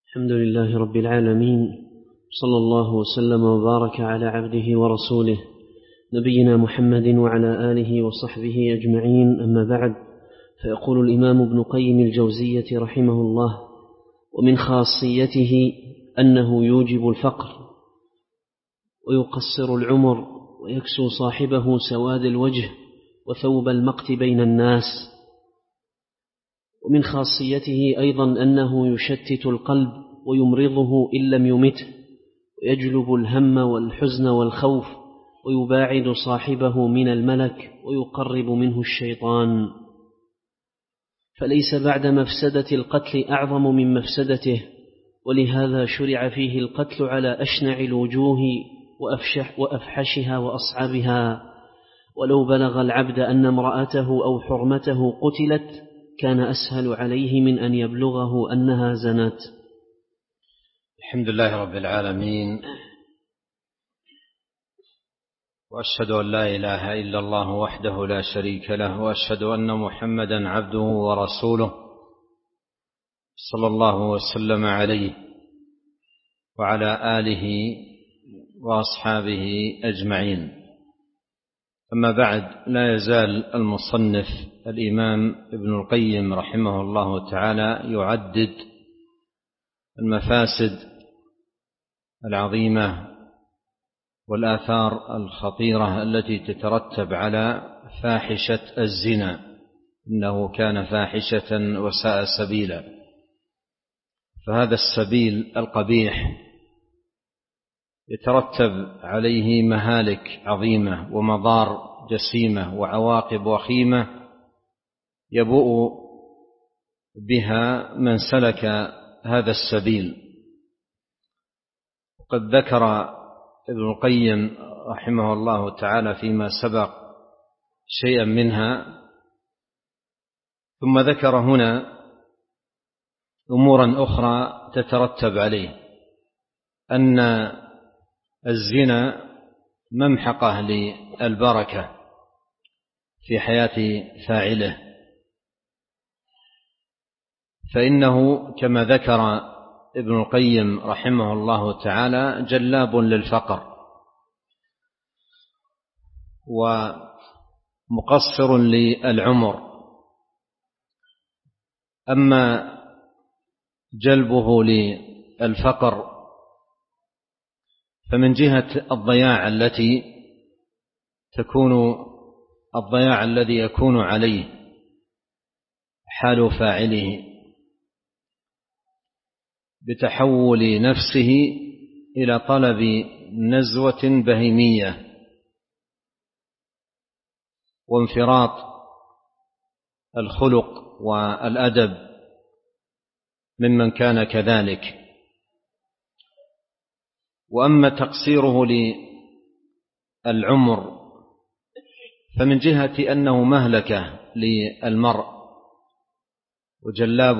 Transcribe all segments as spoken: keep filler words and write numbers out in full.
الحمد لله رب العالمين، صلى الله وسلم وبارك على عبده ورسوله نبينا محمد وعلى آله وصحبه أجمعين. أما بعد، فيقول الإمام ابن قيم الجوزية رحمه الله: ومن خاصيته أنه يوجب الفقر ويقصر العمر ويكسو صاحبه سواد الوجه وثوب المقت بين الناس. ومن خاصيته أيضا أنه يشتت القلب ويمرضه إن لم يمته، ويجلب الهم والحزن والخوف، ويباعد صاحبه من الملك ويقرب منه الشيطان. فليس بعد مفسدة القتل أعظم من مفسدته، ولهذا شرع فيه القتل على أشنع الوجوه وأفشح وأفحشها وأصعبها. ولو بلغ العبد أن امرأته أو حرمته قتلت كان أسهل عليه من أن يبلغه أنها زنت. الحمد لله رب العالمين، وأشهد أن لا إله إلا الله وحده لا شريك له، وأشهد أن محمدا عبده ورسوله صلى الله وسلم عليه وعلى آله وأصحابه أجمعين. أما بعد، لا يزال المصنف الإمام ابن القيم رحمه الله تعالى يعدد المفاسد العظيمة والآثار الخطيرة التي تترتب على فاحشة الزنا، إنه كان فاحشة وساء سبيلا. فهذا السبيل القبيح يترتب عليه مهالك عظيمة ومضار جسيمة وعواقب وخيمة يبوء بها من سلك هذا السبيل. وقد ذكر ابن القيم رحمه الله تعالى فيما سبق شيئا منها، ثم ذكر هنا أمورا أخرى تترتب عليه، أن الزنا ممحقة للبركة في حياة فاعله، فإنه كما ذكر ابن القيم رحمه الله تعالى جلاب للفقر ومقصر للعمر. أما جلبه للفقر فمن جهة الضياع التي تكون الضياع الذي يكون عليه حال فاعله بتحول نفسه إلى طلب نزوة بهيمية وانفراط الخلق والأدب ممن كان كذلك. وأما تقصيره للعمر فمن جهة أنه مهلكة للمرء وجلاب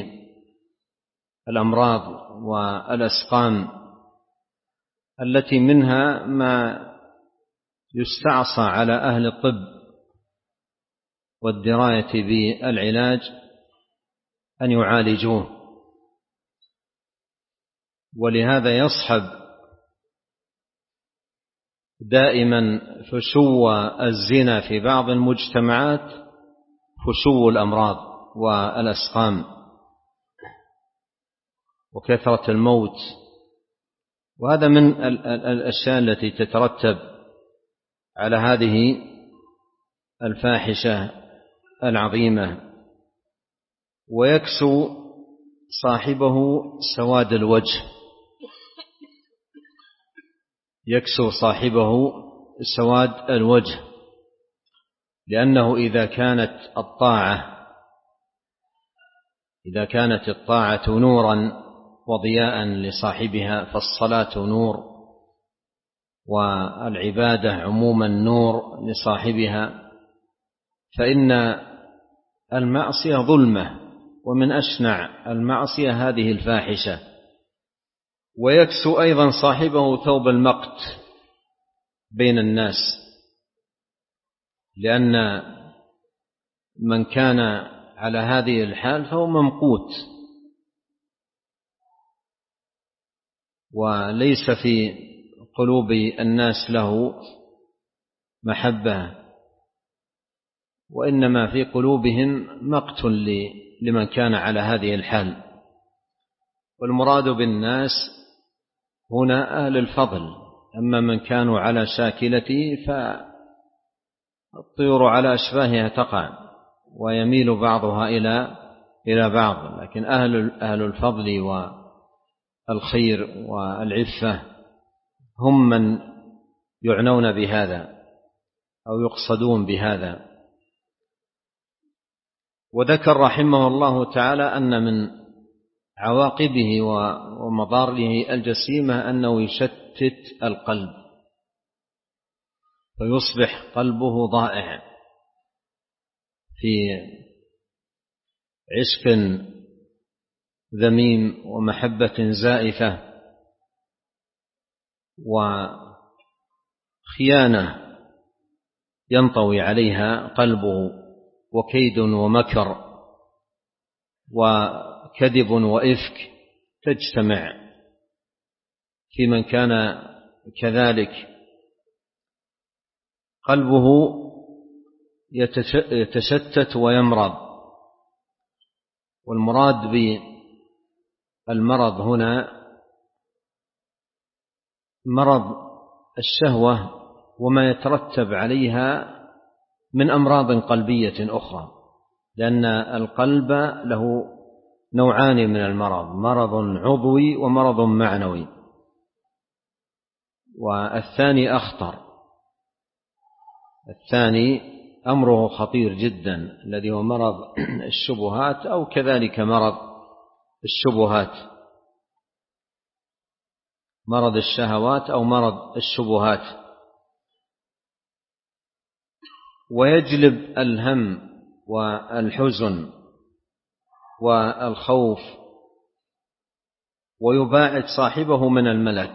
للأمراض والأسقام التي منها ما يستعصى على أهل الطب والدراية بالعلاج أن يعالجوه. ولهذا يصحب دائما فشو الزنا في بعض المجتمعات فشو الأمراض والأسقام وكثرة الموت، وهذا من الأشياء التي تترتب على هذه الفاحشة العظيمة. ويكسو صاحبه سواد الوجه، يكسو صاحبه سواد الوجه، لأنه إذا كانت الطاعة إذا كانت الطاعة نورا وضياء لصاحبها فالصلاة نور، والعبادة عموما نور لصاحبها، فإن المعصية ظلمة، ومن أشنع المعصية هذه الفاحشة. ويكسو أيضا صاحبه ثوب المقت بين الناس، لأن من كان على هذه الحال فهو ممقوت، وليس في قلوب الناس له محبة، وإنما في قلوبهم مقت لمن كان على هذه الحال. والمراد بالناس هنا أهل الفضل، أما من كانوا على شاكلته فالطيور على أشباهها تقع ويميل بعضها إلى إلى بعض، لكن أهل أهل الفضل والخير والعفة هم من يعنون بهذا أو يقصدون بهذا. وذكر رحمه الله تعالى أن من عواقبه ومضاره الجسيمة أنه يشتت القلب فيصبح قلبه ضائع في عشق ذميم ومحبة زائفة وخيانة ينطوي عليها قلبه، وكيد ومكر وكذب وإفك تجتمع في من كان كذلك. قلبه يتشتت ويمرض، والمراد بالمرض هنا مرض الشهوة وما يترتب عليها من أمراض قلبية أخرى، لأن القلب له نوعان من المرض، مرض عضوي ومرض معنوي، والثاني أخطر، الثاني أمره خطير جدا الذي هو مرض الشبهات أو كذلك مرض الشبهات، مرض الشهوات أو مرض الشبهات. ويجلب الهم والحزن والخوف ويباعد صاحبه من الملك،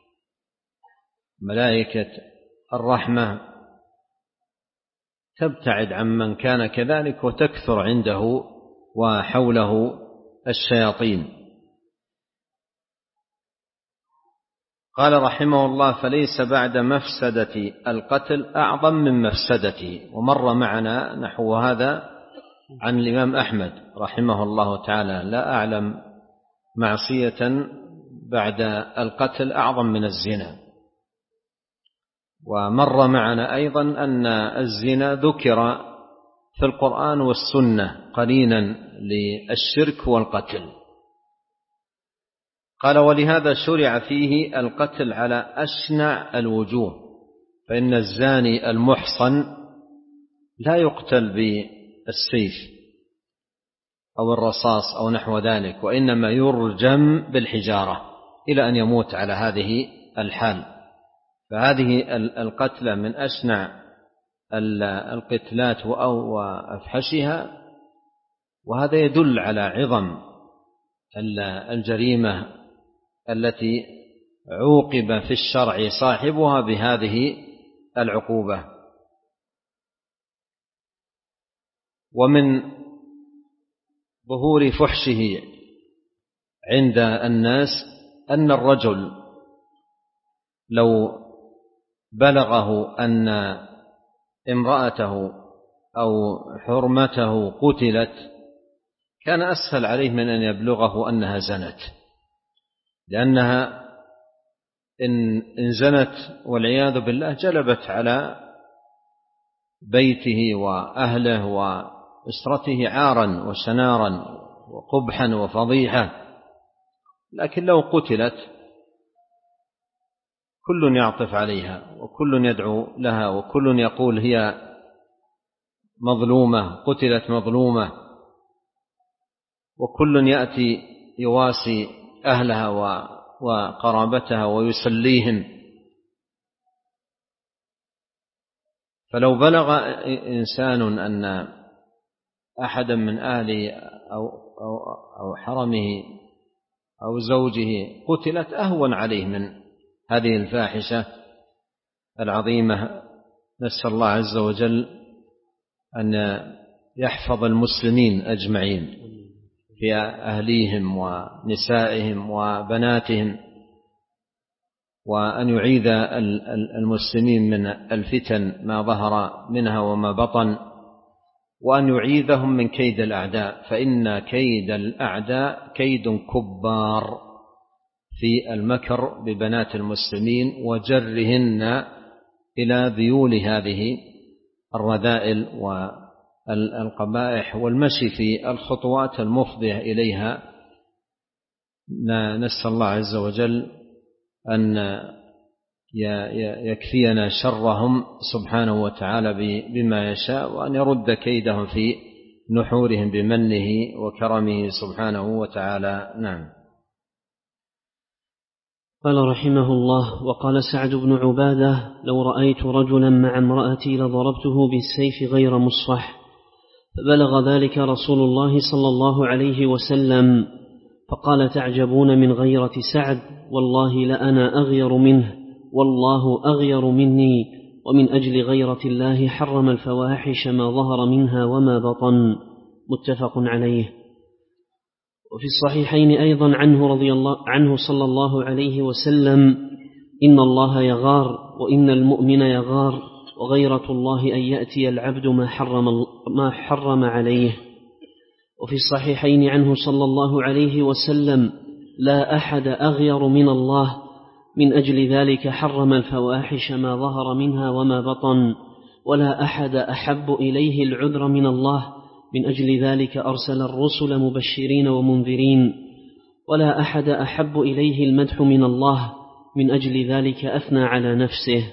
ملائكة الرحمة تبتعد عن من كان كذلك وتكثر عنده وحوله الشياطين. قال رحمه الله: فليس بعد مفسدة القتل أعظم من مفسدته. ومر معنا نحو هذا عن الإمام أحمد رحمه الله تعالى: لا أعلم معصية بعد القتل أعظم من الزنا. ومر معنا أيضا أن الزنا ذكر في القرآن والسنة قرينا للشرك والقتل. قال: ولهذا شرع فيه القتل على أشنع الوجوه، فإن الزاني المحصن لا يقتل بالسيف أو الرصاص أو نحو ذلك، وإنما يرجم بالحجارة إلى أن يموت على هذه الحال. فهذه القتلة من أشنع القتلات وأفحشها، وهذا يدل على عظم الجريمة التي عوقب في الشرع صاحبها بهذه العقوبة. ومن ظهور فحشه عند الناس أن الرجل لو بلغه أن امرأته أو حرمته قتلت كان أسهل عليه من أن يبلغه أنها زنت، لأنها إن زنت والعياذ بالله جلبت على بيته وأهله وأسرته عارا وشنارا وقبحا وفضيحة. لكن لو قتلت كل يعطف عليها وكل يدعو لها وكل يقول هي مظلومة، قتلت مظلومة، وكل يأتي يواسي أهلها وقرابتها ويسليهم. فلو بلغ إنسان أن أحدا من أهله أو, أو, أو حرمه أو زوجه قتلت أهون عليه من هذه الفاحشة العظيمة. نسأل الله عز وجل أن يحفظ المسلمين أجمعين في أهليهم ونسائهم وبناتهم وأن يعيذ المسلمين من الفتن ما ظهر منها وما بطن، وأن يعيذهم من كيد الأعداء، فإن كيد الأعداء كيد كبار في المكر ببنات المسلمين وجرهن إلى ذيول هذه الرذائل والقبائح والمشي في الخطوات المفضية إليها. نسأل الله عز وجل أن يكفينا شرهم سبحانه وتعالى بما يشاء، وأن يرد كيدهم في نحورهم بمنه وكرمه سبحانه وتعالى. نعم. قال رحمه الله: وقال سعد بن عبادة: لو رأيت رجلا مع امرأتي لضربته بالسيف غير مصفح. فبلغ ذلك رسول الله صلى الله عليه وسلم فقال: تعجبون من غيرة سعد، والله لأنا أغير منه، والله أغير مني، ومن أجل غيرة الله حرم الفواحش ما ظهر منها وما بطن. متفق عليه. وفي الصحيحين أيضا عنه رضي الله عنه صلى الله عليه وسلم: إن الله يغار، وإن المؤمن يغار، وغيرة الله أن يأتي العبد ما حرم, ما حرم عليه. وفي الصحيحين عنه صلى الله عليه وسلم: لا أحد أغير من الله، من أجل ذلك حرم الفواحش ما ظهر منها وما بطن، ولا أحد أحب إليه العذر من الله، من أجل ذلك أرسل الرسل مبشرين ومنذرين، ولا أحد أحب إليه المدح من الله، من أجل ذلك أثنى على نفسه.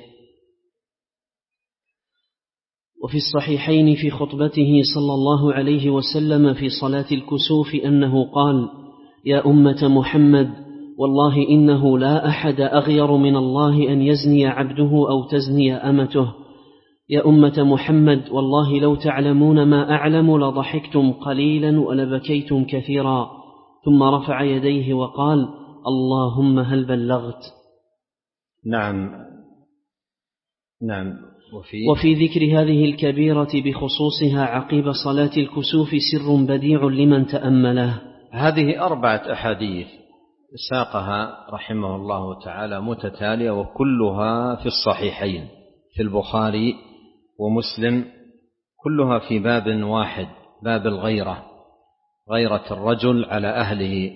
وفي الصحيحين في خطبته صلى الله عليه وسلم في صلاة الكسوف أنه قال: يا أمة محمد، والله إنه لا أحد أغير من الله أن يزني عبده أو تزني أمته. يا أمة محمد، والله لو تعلمون ما أعلم لضحكتم قليلا ولبكيتم كثيرا. ثم رفع يديه وقال: اللهم هل بلغت. نعم نعم. وفي, وفي ذكر هذه الكبيرة بخصوصها عقب صلاة الكسوف سر بديع لمن تأمله. هذه أربعة أحاديث ساقها رحمه الله تعالى متتالية، وكلها في الصحيحين في البخاري ومسلم، كلها في باب واحد، باب الغيرة، غيرة الرجل على أهله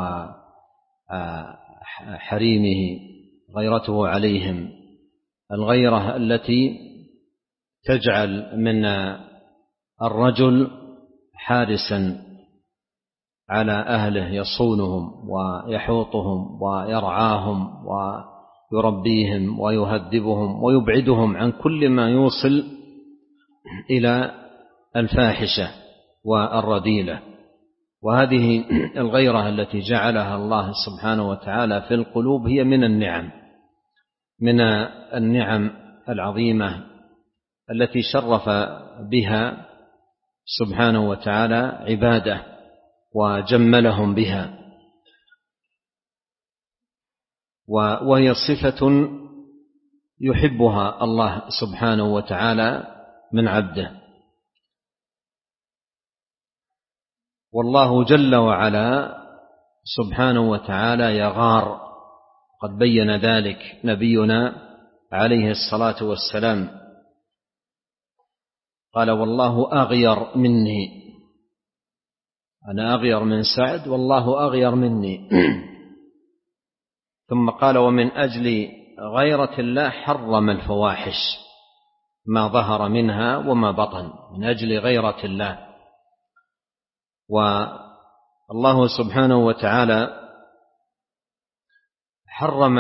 وحريمه، غيرته عليهم، الغيرة التي تجعل من الرجل حارسا على أهله يصونهم ويحوطهم ويرعاهم ويربيهم ويهذبهم ويبعدهم عن كل ما يوصل إلى الفاحشة والرذيلة. وهذه الغيرة التي جعلها الله سبحانه وتعالى في القلوب هي من النعم من النعم العظيمة التي شرف بها سبحانه وتعالى عباده وجملهم بها، وهي صفة يحبها الله سبحانه وتعالى من عبده. والله جل وعلا سبحانه وتعالى يغار، قد بين ذلك نبينا عليه الصلاة والسلام، قال: والله أغير مني، أنا أغير من سعد والله أغير مني. ثم قال: ومن أجل غيرة الله حرم الفواحش ما ظهر منها وما بطن، من أجل غيرة الله. والله سبحانه وتعالى حرم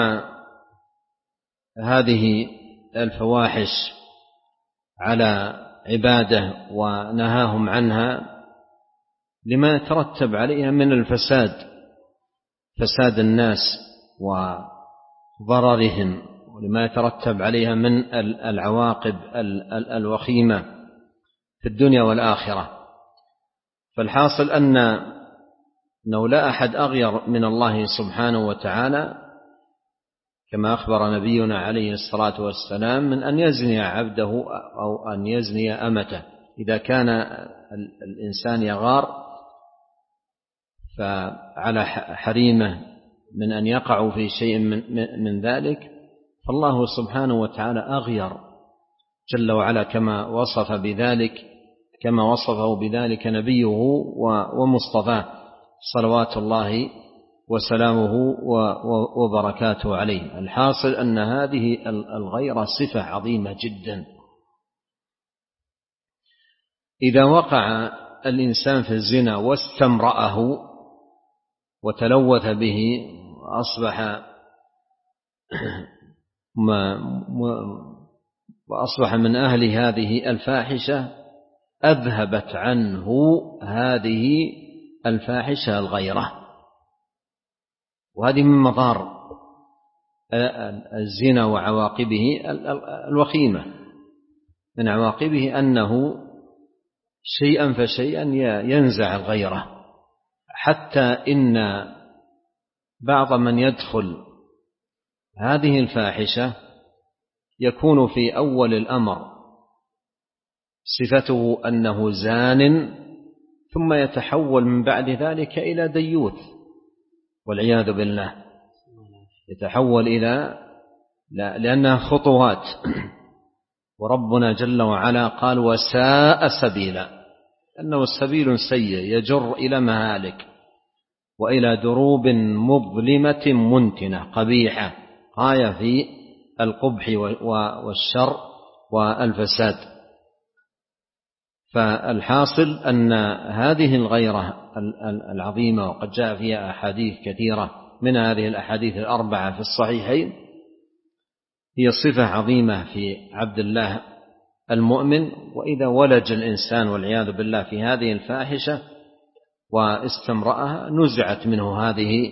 هذه الفواحش على عباده ونهاهم عنها لما يترتب عليها من الفساد، فساد الناس وضررهم، ولما يترتب عليها من العواقب الوخيمة في الدنيا والآخرة. فالحاصل أن أنه لا أحد أغير من الله سبحانه وتعالى، كما أخبر نبينا عليه الصلاة والسلام، من أن يزني عبده أو أن يزني أمته. إذا كان الإنسان يغار فعلى حريمه من أن يقعوا في شيء من, من ذلك، فالله سبحانه وتعالى أغير جل وعلا كما وصف بذلك كما وصفه بذلك نبيه ومصطفاه صلوات الله وسلامه وبركاته عليه. الحاصل أن هذه الغيرة صفة عظيمة جدا. إذا وقع الإنسان في الزنا واستمرأه وتلوث به وأصبح وأصبح من أهل هذه الفاحشة، أذهبت عنه هذه الفاحشة الغيرة. وهذه من مضار الزنا وعواقبه الوخيمة. من عواقبه أنه شيئا فشيئا ينزع الغيرة، حتى إن بعض من يدخل هذه الفاحشة يكون في أول الأمر صفته أنه زان، ثم يتحول من بعد ذلك إلى ديوث والعياذ بالله، يتحول إلى لا لأنها خطوات. وربنا جل وعلا قال وساء سبيلا، أنه السبيل سيء يجر إلى مهالك وإلى دروب مظلمة منتنة قبيحة غاية في القبح والشر والفساد. فالحاصل أن هذه الغيرة العظيمة، وقد جاء فيها أحاديث كثيرة من هذه الأحاديث الأربعة في الصحيحين، هي صفة عظيمة في عبد الله المؤمن. وإذا ولج الإنسان والعياذ بالله في هذه الفاحشة واستمرأها، نزعت منه هذه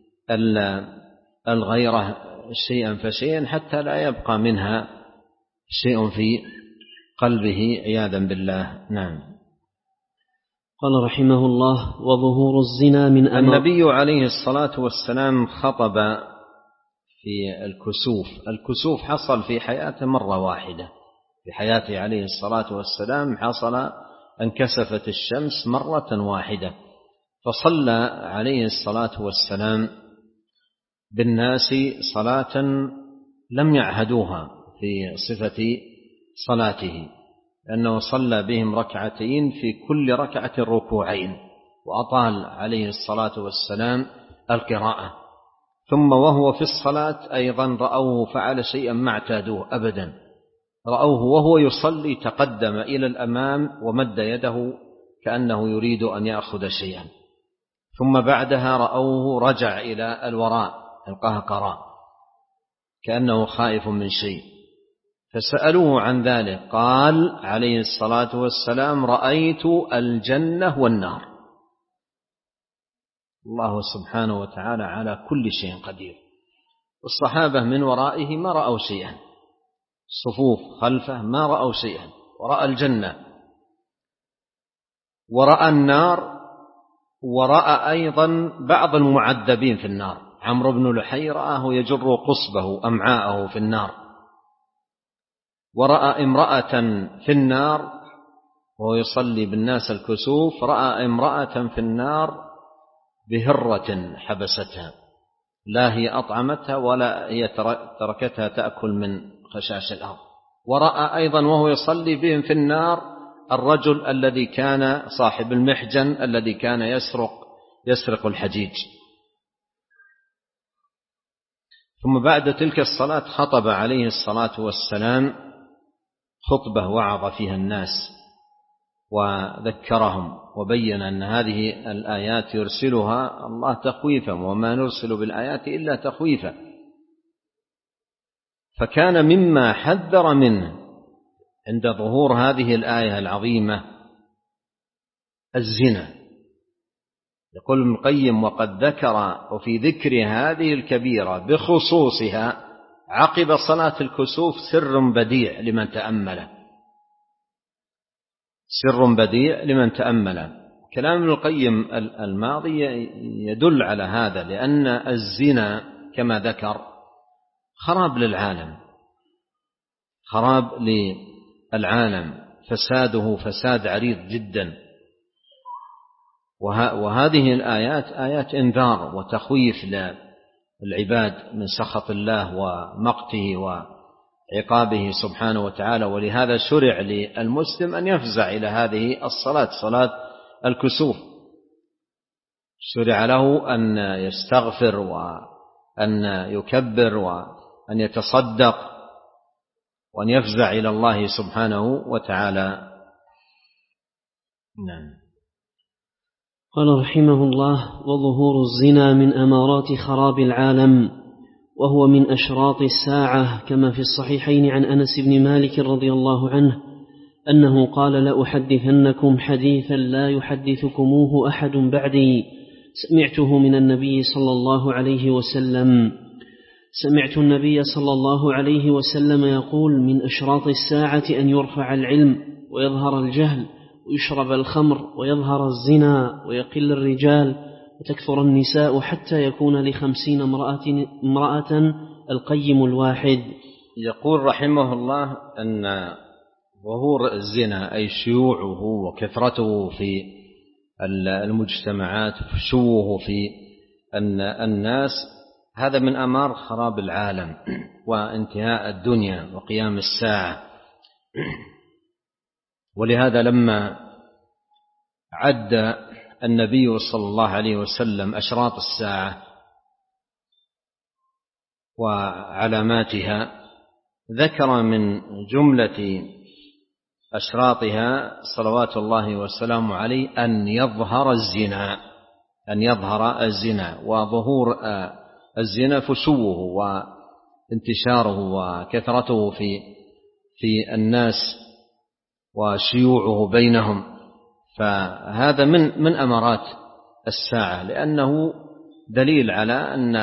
الغيرة شيئا فشيئا حتى لا يبقى منها شيء في قلبه عياذا بالله. نعم. قال رحمه الله: وظهور الزنا من أمر. النبي عليه الصلاة والسلام خطب في الكسوف. الكسوف حصل في حياته مرة واحدة، في حياته عليه الصلاة والسلام حصل انكسفت الشمس مرة واحدة، فصلى عليه الصلاة والسلام بالناس صلاة لم يعهدوها في صفة صلاته، لأنه صلى بهم ركعتين في كل ركعة ركوعين، وأطال عليه الصلاة والسلام القراءة. ثم وهو في الصلاة أيضا رأوه فعل شيئا ما اعتادوه أبدا، رأوه وهو يصلي تقدم إلى الأمام ومد يده كأنه يريد أن يأخذ شيئا، ثم بعدها رأوه رجع إلى الوراء القهقراء كأنه خائف من شيء، فسألوه عن ذلك قال عليه الصلاة والسلام: رأيت الجنة والنار. الله سبحانه وتعالى على كل شيء قدير. والصحابة من ورائه ما رأوا شيئا، الصفوف خلفه ما رأوا شيئا، ورأى الجنة ورأى النار، ورأى أيضا بعض المعذبين في النار. عمرو بن لحي رآه يجر قصبه أمعاءه في النار، ورأى امرأة في النار وهو يصلي بالناس الكسوف، رأى امرأة في النار بهرة حبستها، لا هي أطعمتها ولا هي تركتها تأكل من خشاش الأرض. ورأى أيضا وهو يصلي بهم في النار الرجل الذي كان صاحب المحجن الذي كان يسرق يسرق الحجيج. ثم بعد تلك الصلاة خطب عليه الصلاة والسلام خطبة وعظ فيها الناس وذكرهم، وبين أن هذه الآيات يرسلها الله تخويفا، وما نرسل بالآيات إلا تخويفا. فكان مما حذر منه عند ظهور هذه الآية العظيمة الزنا. يقول ابن القيم: وقد ذكر وفي ذكر هذه الكبيرة بخصوصها عقب صلاة الكسوف سر بديع لمن تأمله، سر بديع لمن تأمله. كلام ابن القيم الماضي يدل على هذا، لأن الزنا كما ذكر خراب للعالم، خراب للعالم، فساده فساد عريض جدا. وهذه الآيات آيات إنذار وتخويف العباد من سخط الله ومقته وعقابه سبحانه وتعالى. ولهذا شرع للمسلم أن يفزع إلى هذه الصلاة، صلاة الكسوف، شرع له أن يستغفر وأن يكبر وأن يتصدق وأن يفزع إلى الله سبحانه وتعالى. نعم. قال رحمه الله: وظهور الزنا من أمارات خراب العالم، وهو من أشراط الساعة، كما في الصحيحين عن أنس بن مالك رضي الله عنه أنه قال: لأحدثنكم حديثا لا يحدثكموه أحد بعدي، سمعته من النبي صلى الله عليه وسلم سمعت النبي صلى الله عليه وسلم يقول: من أشراط الساعة أن يرفع العلم ويظهر الجهل ويشرب الخمر ويظهر الزنا ويقل الرجال وتكثر النساء، حتى يكون لخمسين امرأة, امرأة القيم الواحد. يقول رحمه الله أن ظهور الزنا أي شيوعه وكثرته في المجتمعات وفشوه في الناس، هذا من أمار خراب العالم وانتهاء الدنيا وقيام الساعة. ولهذا لما عد النبي صلى الله عليه وسلم أشراط الساعة وعلاماتها، ذكر من جملة أشراطها صلوات الله وسلامه عليه أن يظهر الزنا أن يظهر الزنا وظهور الزنا فشوه وانتشاره وكثرته في في الناس وشيوعه بينهم. فهذا من من أمارات الساعة، لأنه دليل على أن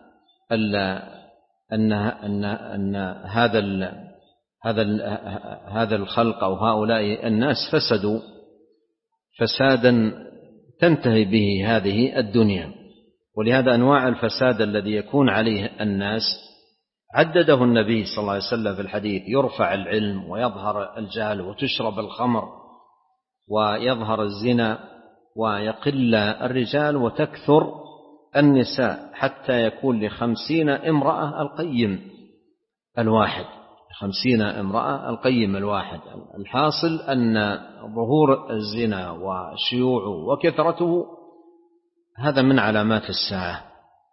أن أن أن هذا هذا هذا الخلق أو هؤلاء الناس فسدوا فسادا تنتهي به هذه الدنيا. ولهذا أنواع الفساد الذي يكون عليه الناس عدده النبي صلى الله عليه وسلم في الحديث: يرفع العلم ويظهر الجهل وتشرب الخمر ويظهر الزنا ويقل الرجال وتكثر النساء، حتى يكون لخمسين امرأة القيم الواحد خمسين امرأة القيم الواحد. الحاصل أن ظهور الزنا وشيوعه وكثرته هذا من علامات الساعة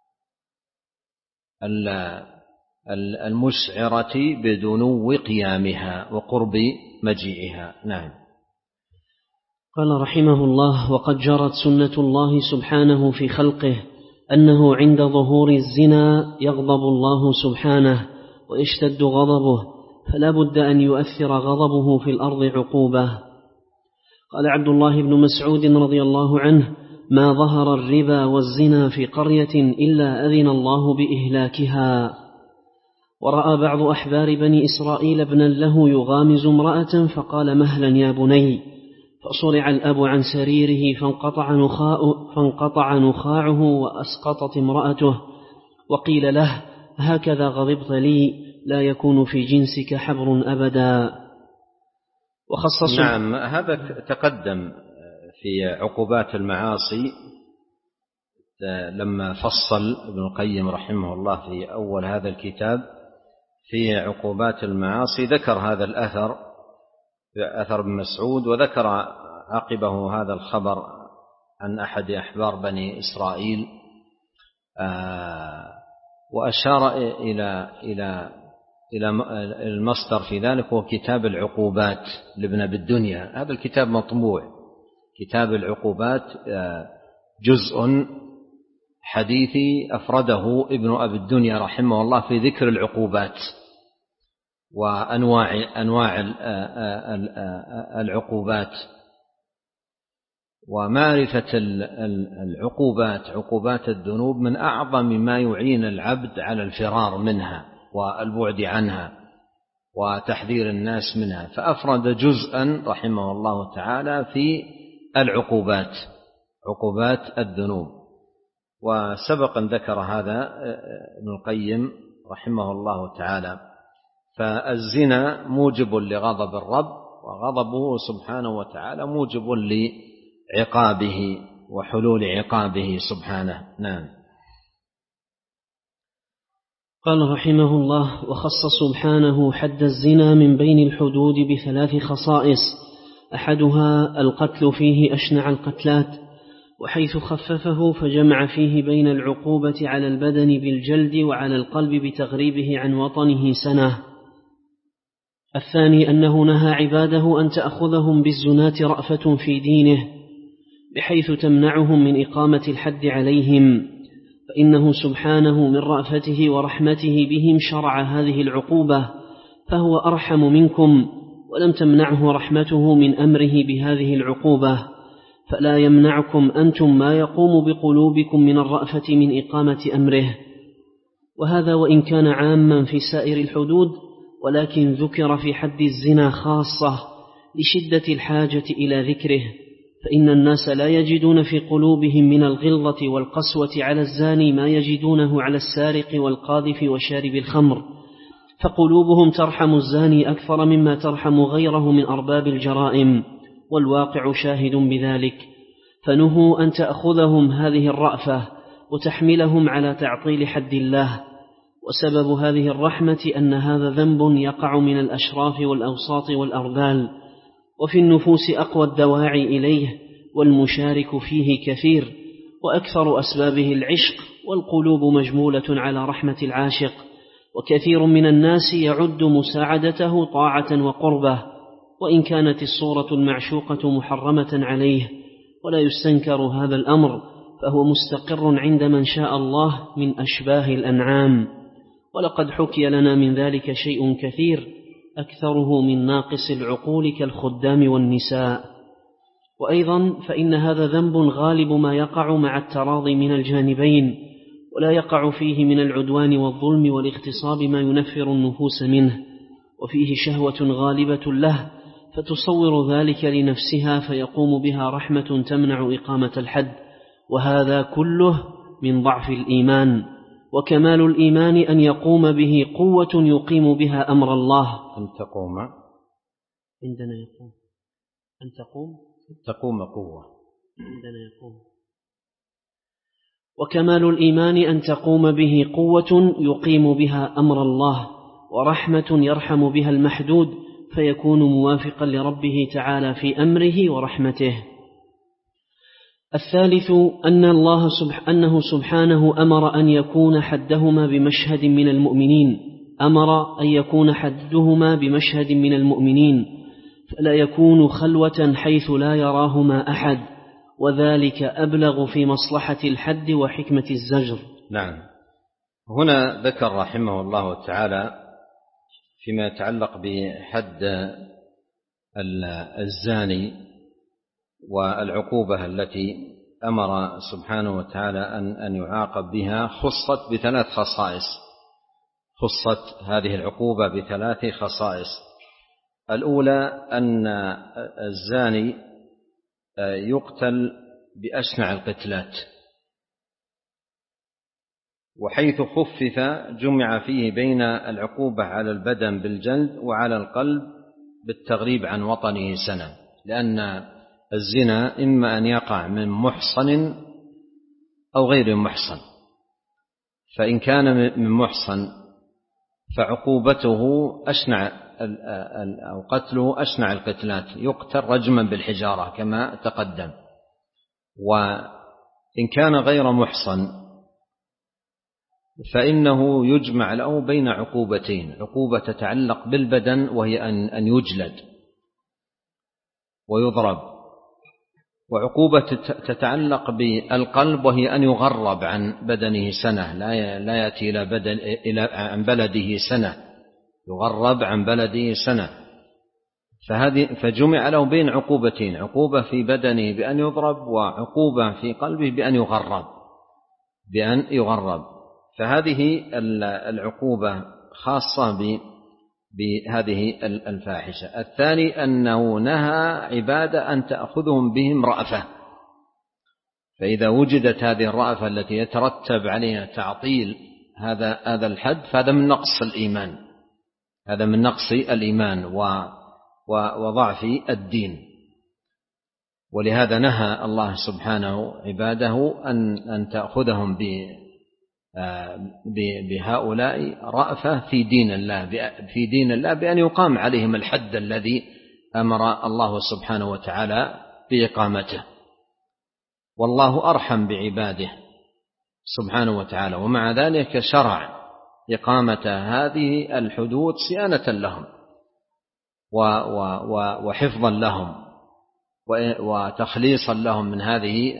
المشعرة بدنو قيامها وقرب مجيئها. نعم. قال رحمه الله: وقد جرت سنة الله سبحانه في خلقه أنه عند ظهور الزنا يغضب الله سبحانه ويشتد غضبه، فلا بد أن يؤثر غضبه في الأرض عقوبة. قال عبد الله بن مسعود رضي الله عنه: ما ظهر الربا والزنا في قرية إلا أذن الله بإهلاكها. ورأى بعض أحبار بني إسرائيل ابنا له يغامز امرأة، فقال: مهلا يا بني، فصرع الأب عن سريره فانقطع نخاؤه, فانقطع نخاعه وأسقطت امرأته، وقيل له: هكذا غضبت لي، لا يكون في جنسك حبر أبدا. وخصص نعم، هذا تقدم في عقوبات المعاصي لما فصل ابن القيم رحمه الله في أول هذا الكتاب في عقوبات المعاصي، ذكر هذا الأثر أثر ابن مسعود، وذكر عقبه هذا الخبر عن أحد أحبار بني إسرائيل، وأشار إلى إلى إلى المصدر في ذلك هو كتاب العقوبات لابن أبي الدنيا. هذا الكتاب مطبوع، كتاب العقوبات، جزء حديثي أفرده ابن أبي الدنيا رحمه الله في ذكر العقوبات وأنواع أنواع العقوبات ومعرفة العقوبات. عقوبات الذنوب من أعظم ما يعين العبد على الفرار منها والبعد عنها وتحذير الناس منها، فأفرد جزءا رحمه الله تعالى في العقوبات، عقوبات الذنوب. وسبق أن ذكر هذا ابن القيم رحمه الله تعالى. فالزنا موجب لغضب الرب، وغضبه سبحانه وتعالى موجب لعقابه وحلول عقابه سبحانه. نعم. قال رحمه الله: وخص سبحانه حد الزنا من بين الحدود بثلاث خصائص، أحدها القتل فيه أشنع القتلات، وحيث خففه فجمع فيه بين العقوبة على البدن بالجلد وعلى القلب بتغريبه عن وطنه سنة. الثاني أنه نهى عباده أن تأخذهم بالزناة رأفة في دينه، بحيث تمنعهم من إقامة الحد عليهم، فإنه سبحانه من رأفته ورحمته بهم شرع هذه العقوبة، فهو أرحم منكم، ولم تمنعه رحمته من أمره بهذه العقوبة، فلا يمنعكم أنتم ما يقوم بقلوبكم من الرأفة من إقامة أمره. وهذا وإن كان عاما في سائر الحدود، ولكن ذكر في حد الزنا خاصة لشدة الحاجة إلى ذكره، فإن الناس لا يجدون في قلوبهم من الغلظة والقسوة على الزاني ما يجدونه على السارق والقاذف وشارب الخمر، فقلوبهم ترحم الزاني أكثر مما ترحم غيره من أرباب الجرائم، والواقع شاهد بذلك. فنهوا أن تأخذهم هذه الرأفة وتحملهم على تعطيل حد الله. وسبب هذه الرحمة أن هذا ذنب يقع من الأشراف والأوساط والأرذال، وفي النفوس أقوى الدواعي إليه، والمشارك فيه كثير، وأكثر أسبابه العشق، والقلوب مجمولة على رحمة العاشق، وكثير من الناس يعد مساعدته طاعة وقربة، وإن كانت الصورة المعشوقة محرمة عليه، ولا يستنكر هذا الأمر، فهو مستقر عند من شاء الله من أشباه الأنعام. ولقد حكي لنا من ذلك شيء كثير، أكثره من ناقص العقول كالخدام والنساء. وأيضا فإن هذا ذنب غالب ما يقع مع التراضي من الجانبين، ولا يقع فيه من العدوان والظلم والاغتصاب ما ينفر النفوس منه، وفيه شهوة غالبة له، فتصور ذلك لنفسها فيقوم بها رحمة تمنع إقامة الحد، وهذا كله من ضعف الإيمان. وكمال الإيمان أن يقوم به قوة يقيم بها أمر الله. أن تقوم عندنا يقوم أن تقوم تقوم قوة عندنا يقوم وكمال الإيمان أن تقوم به قوة يقيم بها أمر الله، ورحمة يرحم بها المحدود، فيكون موافقا لربه تعالى في أمره ورحمته. الثالث أن الله سبح أنه سبحانه أمر أن يكون حدهما بمشهد من المؤمنين أمر أن يكون حدهما بمشهد من المؤمنين فلا يكون خلوة حيث لا يراهما أحد، وذلك أبلغ في مصلحة الحد وحكمة الزجر. نعم. هنا ذكر رحمه الله تعالى فيما يتعلق بحد الزاني والعقوبة التي أمر سبحانه وتعالى أن أن يعاقب بها، خصت بثلاث خصائص. خصت هذه العقوبة بثلاث خصائص. الأولى أن الزاني يقتل بأشنع القتلات، وحيث خفف جمع فيه بين العقوبة على البدن بالجلد وعلى القلب بالتغريب عن وطنه سنة، لأن الزنا إما أن يقع من محصن أو غير محصن، فإن كان من محصن فعقوبته أشنع أو قتله أشنع القتلات، يقتل رجما بالحجارة كما تقدم. وإن كان غير محصن فإنه يجمع له بين عقوبتين: عقوبة تتعلق بالبدن وهي أن يجلد ويضرب، وعقوبة تتعلق بالقلب وهي أن يغرب عن بدنه سنة، لا يأتي إلى بدن إلى عن بلده سنة، يغرب عن بلده سنة. فهذه فجمع له بين عقوبتين: عقوبة في بدنه بأن يضرب، وعقوبة في قلبه بأن يغرب بأن يغرب فهذه العقوبة خاصة بهذه الفاحشة. الثاني أنه نهى عبادة أن تأخذهم بهم رأفة، فإذا وجدت هذه الرأفة التي يترتب عليها تعطيل هذا هذا الحد فهذا من نقص الإيمان، هذا من نقص الإيمان وضعف الدين. ولهذا نهى الله سبحانه عباده أن أن تأخذهم بهؤلاء رأفة في دين الله في دين الله بأن يقام عليهم الحد الذي أمر الله سبحانه وتعالى بإقامته. والله أرحم بعباده سبحانه وتعالى، ومع ذلك شرع إقامة هذه الحدود صيانة لهم وحفظا لهم وتخليصا لهم من هذه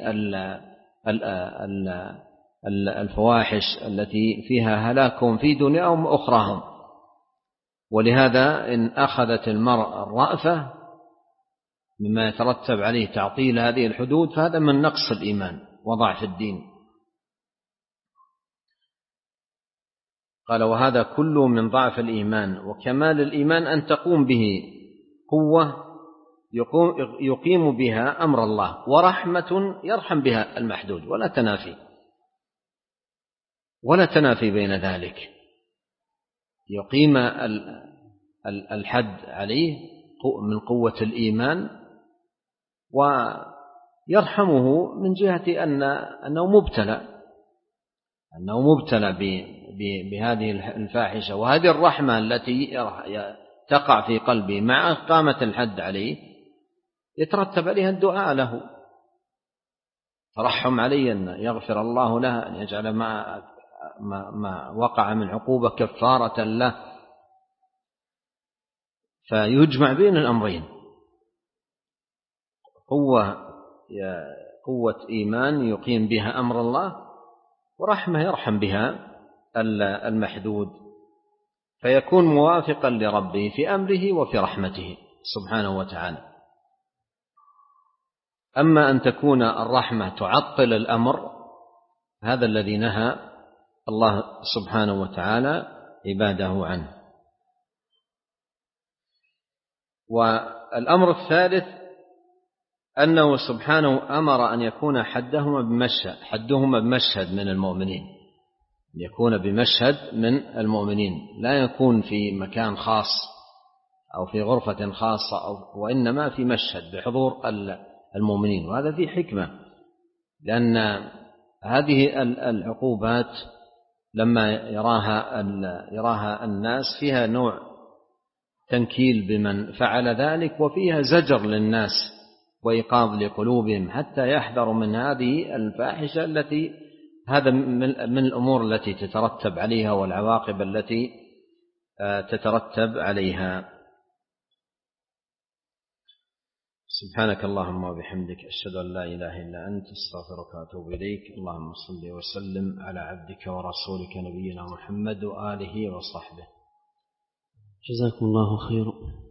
الفواحش التي فيها هلاكهم في دنياهم وأخراهم. ولهذا إن أخذت المرء الرأفة مما يترتب عليه تعطيل هذه الحدود فهذا من نقص الإيمان وضعف الدين. قال وهذا كله من ضعف الإيمان. وكمال الإيمان أن تقوم به قوة يقيم بها أمر الله، ورحمة يرحم بها المحدود، ولا تنافي ولا تنافي بين ذلك. يقيم الحد عليه من قوة الإيمان، ويرحمه من جهة أن أنه مبتلى أنه مبتلى بهذه الفاحشة. وهذه الرحمة التي تقع في قلبه مع إقامة الحد عليه يترتب عليها الدعاء له، ترحم عليه أن يغفر الله له، أن يجعل ما, ما وقع من عقوبة كفارة له. فيجمع بين الأمرين، قوة قوة إيمان يقيم بها أمر الله، ورحمة يرحم بها المحدود، فيكون موافقا لربه في أمره وفي رحمته سبحانه وتعالى. أما أن تكون الرحمة تعطل الأمر، هذا الذي نهى الله سبحانه وتعالى عباده عنه. والأمر الثالث أنه سبحانه أمر أن يكون حدهما بمشهد حدهما بمشهد من المؤمنين، يكون بمشهد من المؤمنين، لا يكون في مكان خاص أو في غرفة خاصة أو وإنما في مشهد بحضور المؤمنين. وهذا فيه حكمة، لأن هذه العقوبات لما يراها يراها الناس فيها نوع تنكيل بمن فعل ذلك، وفيها زجر للناس وإيقاظ لقلوبهم حتى يحذروا من هذه الفاحشة التي هذا من الأمور التي تترتب عليها والعواقب التي تترتب عليها. سبحانك اللهم وبحمدك، أشهد أن لا إله إلا أنت، أستغفرك وأتوب إليك. اللهم صل وسلم على عبدك ورسولك نبينا محمد وآله وصحبه. جزاكم الله خيرا.